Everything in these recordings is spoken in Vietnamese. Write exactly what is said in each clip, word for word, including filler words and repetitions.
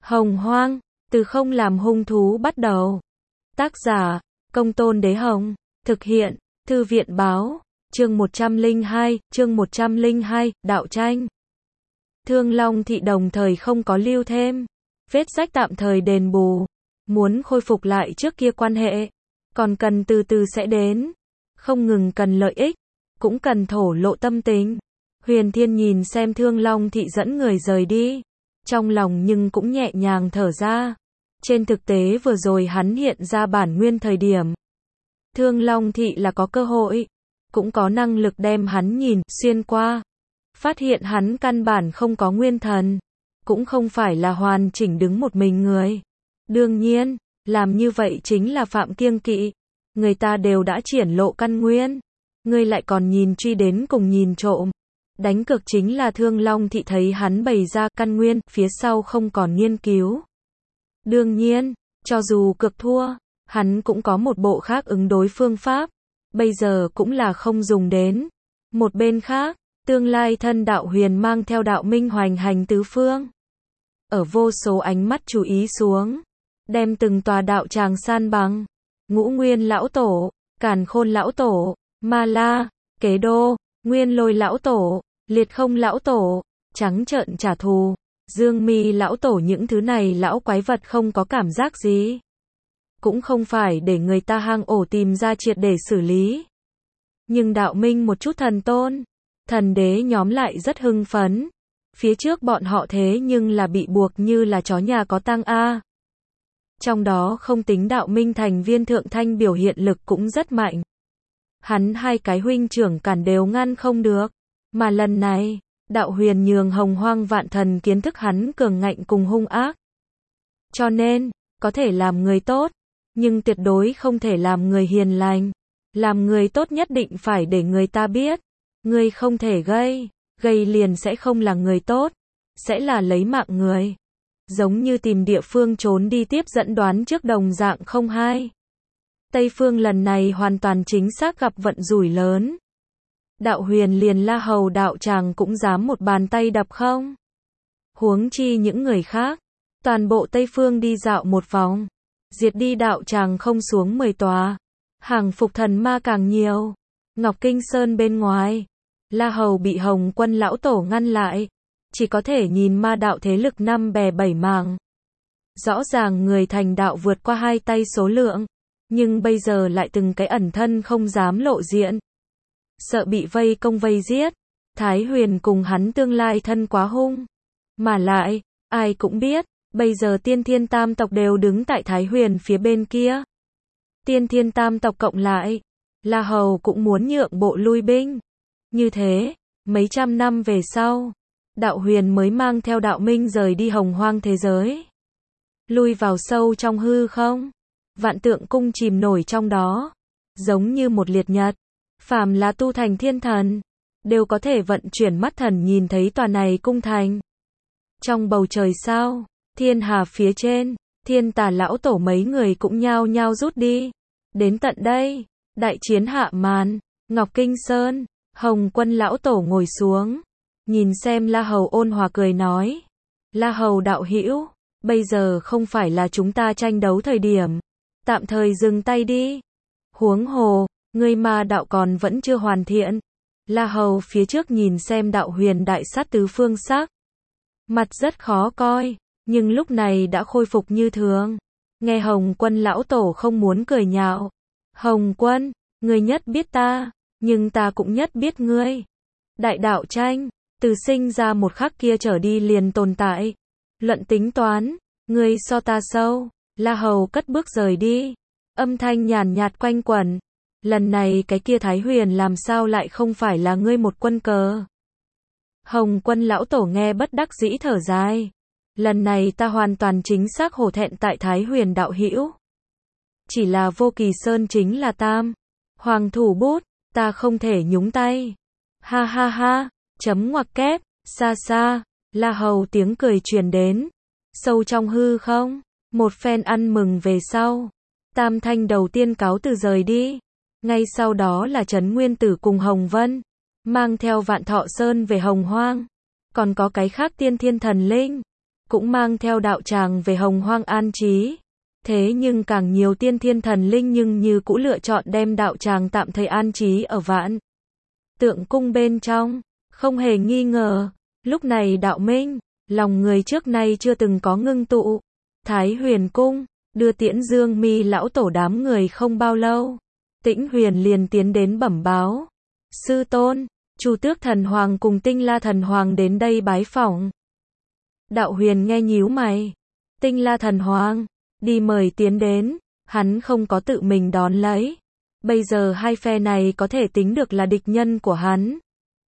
Hồng Hoang, từ không làm hung thú bắt đầu. Tác giả, Công Tôn Đế Hồng. Thực hiện, Thư viện Báo. Chương một trăm lẻ hai, chương một trăm lẻ hai, đạo tranh. Thương Long Thị đồng thời không có lưu thêm. Vết rách tạm thời đền bù. Muốn khôi phục lại trước kia quan hệ. Còn cần từ từ sẽ đến. Không ngừng cần lợi ích. Cũng cần thổ lộ tâm tình. Huyền Thiên nhìn xem Thương Long Thị dẫn người rời đi. Trong lòng nhưng cũng nhẹ nhàng thở ra. Trên thực tế vừa rồi hắn hiện ra bản nguyên thời điểm. Thương Long Thị là có cơ hội. Cũng có năng lực đem hắn nhìn xuyên qua. Phát hiện hắn căn bản không có nguyên thần. Cũng không phải là hoàn chỉnh đứng một mình người. Đương nhiên, làm như vậy chính là phạm kiêng kỵ. Người ta đều đã triển lộ căn nguyên. Ngươi lại còn nhìn truy đến cùng nhìn trộm. Đánh cược chính là Thương Long Thị thấy hắn bày ra căn nguyên, phía sau không còn nghiên cứu. Đương nhiên, cho dù cược thua, hắn cũng có một bộ khác ứng đối phương pháp. Bây giờ cũng là không dùng đến. Một bên khác, tương lai thân đạo huyền mang theo đạo minh hoành hành tứ phương. Ở vô số ánh mắt chú ý xuống, đem từng tòa đạo tràng san bằng. Ngũ Nguyên Lão Tổ, Càn Khôn Lão Tổ, Ma La, Kế Đô, Nguyên Lôi Lão Tổ, Liệt Không Lão Tổ, trắng trợn trả thù. Dương Mi Lão Tổ, những thứ này lão quái vật không có cảm giác gì. Cũng không phải để người ta hang ổ tìm ra triệt để xử lý. Nhưng đạo minh một chút thần tôn, thần đế nhóm lại rất hưng phấn. Phía trước bọn họ thế nhưng là bị buộc như là chó nhà có tang a. Trong đó không tính đạo minh thành viên thượng thanh biểu hiện lực cũng rất mạnh. Hắn hai cái huynh trưởng cản đều ngăn không được. Mà lần này, đạo huyền nhường hồng hoang vạn thần kiến thức hắn cường ngạnh cùng hung ác. Cho nên, có thể làm người tốt, nhưng tuyệt đối không thể làm người hiền lành. Làm người tốt nhất định phải để người ta biết. Người không thể gây, gây liền sẽ không là người tốt, sẽ là lấy mạng người. Giống như tìm địa phương trốn đi tiếp dẫn đoán trước đồng dạng không hai. Tây phương lần này hoàn toàn chính xác gặp vận rủi lớn. Đạo huyền liền La Hầu đạo tràng cũng dám một bàn tay đập không? Huống chi những người khác, toàn bộ Tây phương đi dạo một vòng, diệt đi đạo tràng không xuống mười tòa, hàng phục thần ma càng nhiều. Ngọc Kinh Sơn bên ngoài, La Hầu bị Hồng Quân Lão Tổ ngăn lại, chỉ có thể nhìn ma đạo thế lực năm bè bảy mảng. Rõ ràng người thành đạo vượt qua hai tay số lượng, nhưng bây giờ lại từng cái ẩn thân không dám lộ diện. Sợ bị vây công vây giết. Thái Huyền cùng hắn tương lai thân quá hung. Mà lại, ai cũng biết, bây giờ tiên thiên tam tộc đều đứng tại Thái Huyền phía bên kia. Tiên thiên tam tộc cộng lại, La Hầu cũng muốn nhượng bộ lui binh. Như thế, mấy trăm năm về sau, đạo huyền mới mang theo đạo minh rời đi hồng hoang thế giới. Lui vào sâu trong hư không. Vạn tượng cung chìm nổi trong đó. Giống như một liệt nhật. Phàm là tu thành thiên thần, đều có thể vận chuyển mắt thần nhìn thấy tòa này cung thành. Trong bầu trời sao, thiên hà phía trên, thiên tà lão tổ mấy người cũng nhao nhao rút đi. Đến tận đây, đại chiến hạ màn, Ngọc Kinh Sơn, Hồng Quân Lão Tổ ngồi xuống, nhìn xem La Hầu ôn hòa cười nói. La Hầu đạo hữu, bây giờ không phải là chúng ta tranh đấu thời điểm, tạm thời dừng tay đi. Huống hồ, ngươi ma đạo còn vẫn chưa hoàn thiện. La Hầu phía trước nhìn xem đạo huyền đại sát tứ phương sắc. Mặt rất khó coi, nhưng lúc này đã khôi phục như thường. Nghe Hồng Quân Lão Tổ không muốn cười nhạo. Hồng Quân, ngươi nhất biết ta, nhưng ta cũng nhất biết ngươi. Đại đạo tranh, từ sinh ra một khắc kia trở đi liền tồn tại. Luận tính toán, ngươi so ta sâu. La Hầu cất bước rời đi. Âm thanh nhàn nhạt quanh quẩn. Lần này cái kia Thái Huyền làm sao lại không phải là ngươi một quân cờ. Hồng Quân Lão Tổ nghe bất đắc dĩ thở dài. Lần này ta hoàn toàn chính xác hổ thẹn tại Thái Huyền đạo hữu. Chỉ là Vô Kỳ Sơn chính là tam hoàng thủ bút, ta không thể nhúng tay. Ha ha ha, chấm ngoặc kép, xa xa, La Hầu tiếng cười truyền đến. Sâu trong hư không, một phen ăn mừng về sau, Tam Thanh đầu tiên cáo từ rời đi. Ngay sau đó là Trấn Nguyên Tử cùng Hồng Vân, mang theo Vạn Thọ Sơn về Hồng Hoang. Còn có cái khác tiên thiên thần linh. cũng mang theo đạo tràng về Hồng Hoang an trí. Thế nhưng càng nhiều tiên thiên thần linh nhưng như cũ lựa chọn đem đạo tràng tạm thời an trí ở Vạn Tượng Cung bên trong. Không hề nghi ngờ, lúc này đạo minh, lòng người trước nay chưa từng có ngưng tụ. Thái Huyền Cung, đưa tiễn Dương Mi lão tổ đám người không bao lâu. Tĩnh Huyền liền tiến đến bẩm báo. Sư tôn, Chu Tước Thần Hoàng cùng Tinh La Thần Hoàng đến đây bái phỏng. Đạo Huyền nghe nhíu mày. Tinh La Thần Hoàng, đi mời tiến đến, hắn không có tự mình đón lấy. Bây giờ hai phe này có thể tính được là địch nhân của hắn.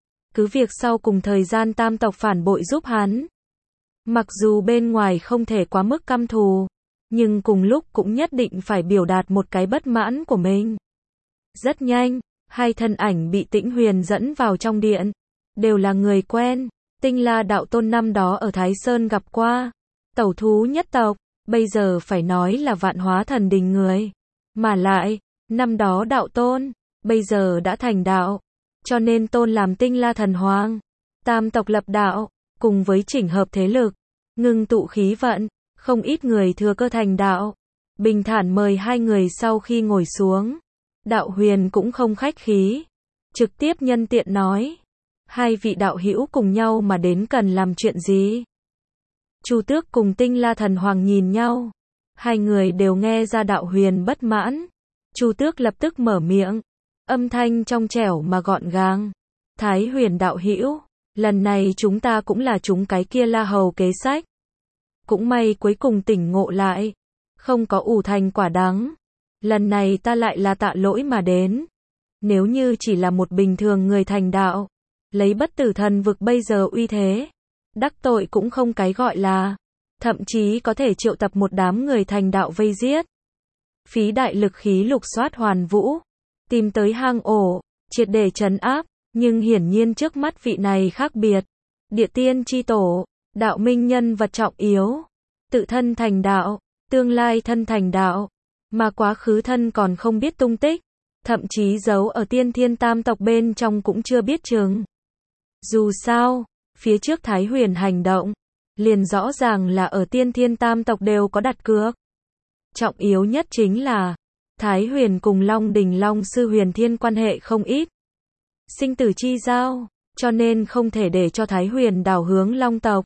Cứ việc sau cùng thời gian tam tộc phản bội giúp hắn. Mặc dù bên ngoài không thể quá mức căm thù, nhưng cùng lúc cũng nhất định phải biểu đạt một cái bất mãn của mình. Rất nhanh, hai thân ảnh bị Tĩnh Huyền dẫn vào trong điện. Đều là người quen, Tinh La đạo tôn năm đó ở Thái Sơn gặp qua. Tẩu thú nhất tộc, bây giờ phải nói là Vạn Hóa Thần Đình người. Mà lại, năm đó đạo tôn, bây giờ đã thành đạo. Cho nên tôn làm Tinh La Thần Hoàng. Tam tộc lập đạo, cùng với chỉnh hợp thế lực, ngưng tụ khí vận, không ít người thừa cơ thành đạo. Bình thản mời hai người sau khi ngồi xuống. Đạo Huyền cũng không khách khí, trực tiếp nhân tiện nói. Hai vị đạo hữu cùng nhau mà đến cần làm chuyện gì? Chu Tước cùng Tinh La Thần Hoàng nhìn nhau. Hai người đều nghe ra đạo Huyền bất mãn. Chu Tước lập tức mở miệng. Âm thanh trong trẻo mà gọn gàng. Thái Huyền đạo hữu, lần này chúng ta cũng là chúng cái kia La Hầu kế sách. Cũng may cuối cùng tỉnh ngộ lại. Không có ủ thành quả đắng. Lần này ta lại là tạ lỗi mà đến. Nếu như chỉ là một bình thường người thành đạo, lấy bất tử thần vực bây giờ uy thế, đắc tội cũng không cái gọi là. Thậm chí có thể triệu tập một đám người thành đạo vây giết. Phí đại lực khí lục soát hoàn vũ. Tìm tới hang ổ, triệt để trấn áp. Nhưng hiển nhiên trước mắt vị này khác biệt. Địa tiên chi tổ, đạo minh nhân vật trọng yếu. Tự thân thành đạo, tương lai thân thành đạo. Mà quá khứ thân còn không biết tung tích. Thậm chí giấu ở tiên thiên tam tộc bên trong cũng chưa biết chừng. Dù sao, phía trước Thái Huyền hành động, liền rõ ràng là ở tiên thiên tam tộc đều có đặt cược. Trọng yếu nhất chính là, Thái Huyền cùng Long Đỉnh Long Sư Huyền Thiên quan hệ không ít. Sinh tử chi giao, cho nên không thể để cho Thái Huyền đảo hướng Long tộc.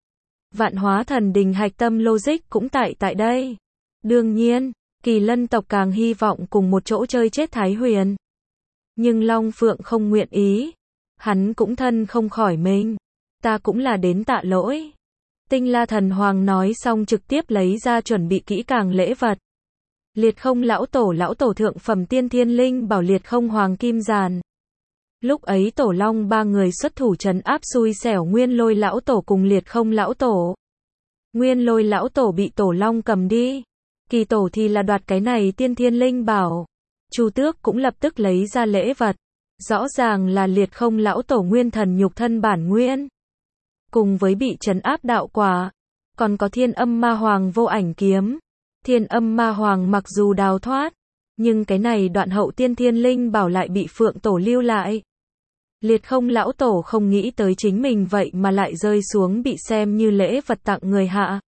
Vạn Hóa Thần Đình hạch tâm logic cũng tại tại đây. Đương nhiên, Kỳ Lân tộc càng hy vọng cùng một chỗ chơi chết Thái Huyền. Nhưng Long Phượng không nguyện ý. Hắn cũng thân không khỏi mình. Ta cũng là đến tạ lỗi. Tinh La Thần Hoàng nói xong trực tiếp lấy ra chuẩn bị kỹ càng lễ vật. Liệt Không lão tổ lão tổ thượng phẩm tiên thiên linh bảo Liệt Không Hoàng Kim Giàn. Lúc ấy Tổ Long ba người xuất thủ trấn áp xui xẻo Nguyên Lôi lão tổ cùng Liệt Không lão tổ. Nguyên Lôi lão tổ bị Tổ Long cầm đi. Kỳ tổ thì là đoạt cái này tiên thiên linh bảo. Chu Tước cũng lập tức lấy ra lễ vật. Rõ ràng là Liệt Không lão tổ nguyên thần nhục thân bản nguyên. Cùng với bị trấn áp đạo quả. Còn có Thiên Âm Ma Hoàng vô ảnh kiếm. Thiên Âm Ma Hoàng mặc dù đào thoát. Nhưng cái này đoạn hậu tiên thiên linh bảo lại bị Phượng tổ lưu lại. Liệt Không lão tổ không nghĩ tới chính mình vậy mà lại rơi xuống bị xem như lễ vật tặng người hạ.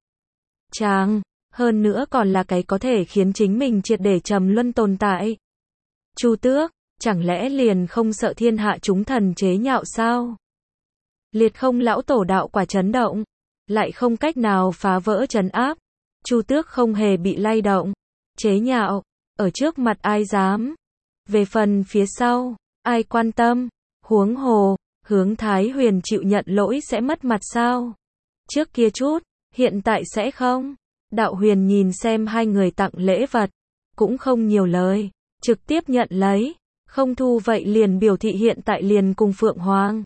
Chàng, hơn nữa còn là cái có thể khiến chính mình triệt để trầm luân tồn tại. Chu Tước, chẳng lẽ liền không sợ thiên hạ chúng thần chế nhạo sao? Liệt Không lão tổ đạo quả chấn động, lại không cách nào phá vỡ trấn áp. Chu Tước không hề bị lay động, chế nhạo, ở trước mặt ai dám. Về phần phía sau, ai quan tâm, huống hồ, hướng Thái Huyền chịu nhận lỗi sẽ mất mặt sao? Trước kia chút, hiện tại sẽ không. Đạo Huyền nhìn xem hai người tặng lễ vật, cũng không nhiều lời, trực tiếp nhận lấy, không thu vậy liền biểu thị hiện tại liền cùng Phượng Hoàng.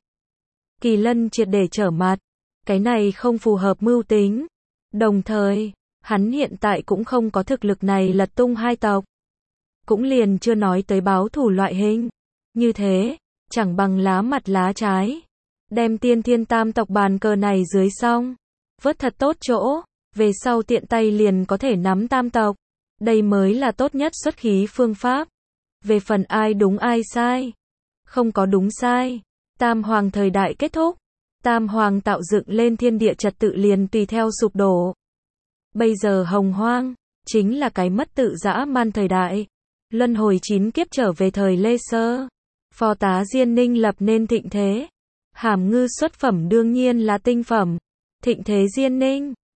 Kỳ Lân triệt để trở mặt, cái này không phù hợp mưu tính. Đồng thời, hắn hiện tại cũng không có thực lực này lật tung hai tộc. Cũng liền chưa nói tới báo thủ loại hình. Như thế, chẳng bằng lá mặt lá trái. Đem tiên thiên tam tộc bàn cờ này dưới xong. Vớt thật tốt chỗ, về sau tiện tay liền có thể nắm tam tộc. Đây mới là tốt nhất xuất khí phương pháp. Về phần ai đúng ai sai, không có đúng sai. Tam hoàng thời đại kết thúc, Tam Hoàng tạo dựng lên thiên địa trật tự liền tùy theo sụp đổ. Bây giờ hồng hoang, chính là cái mất tự dã man thời đại. Luân hồi chín kiếp trở về thời Lê Sơ. Phò tá Diên Ninh lập nên thịnh thế. Hàm Ngư xuất phẩm đương nhiên là tinh phẩm. Thịnh thế Diên Ninh.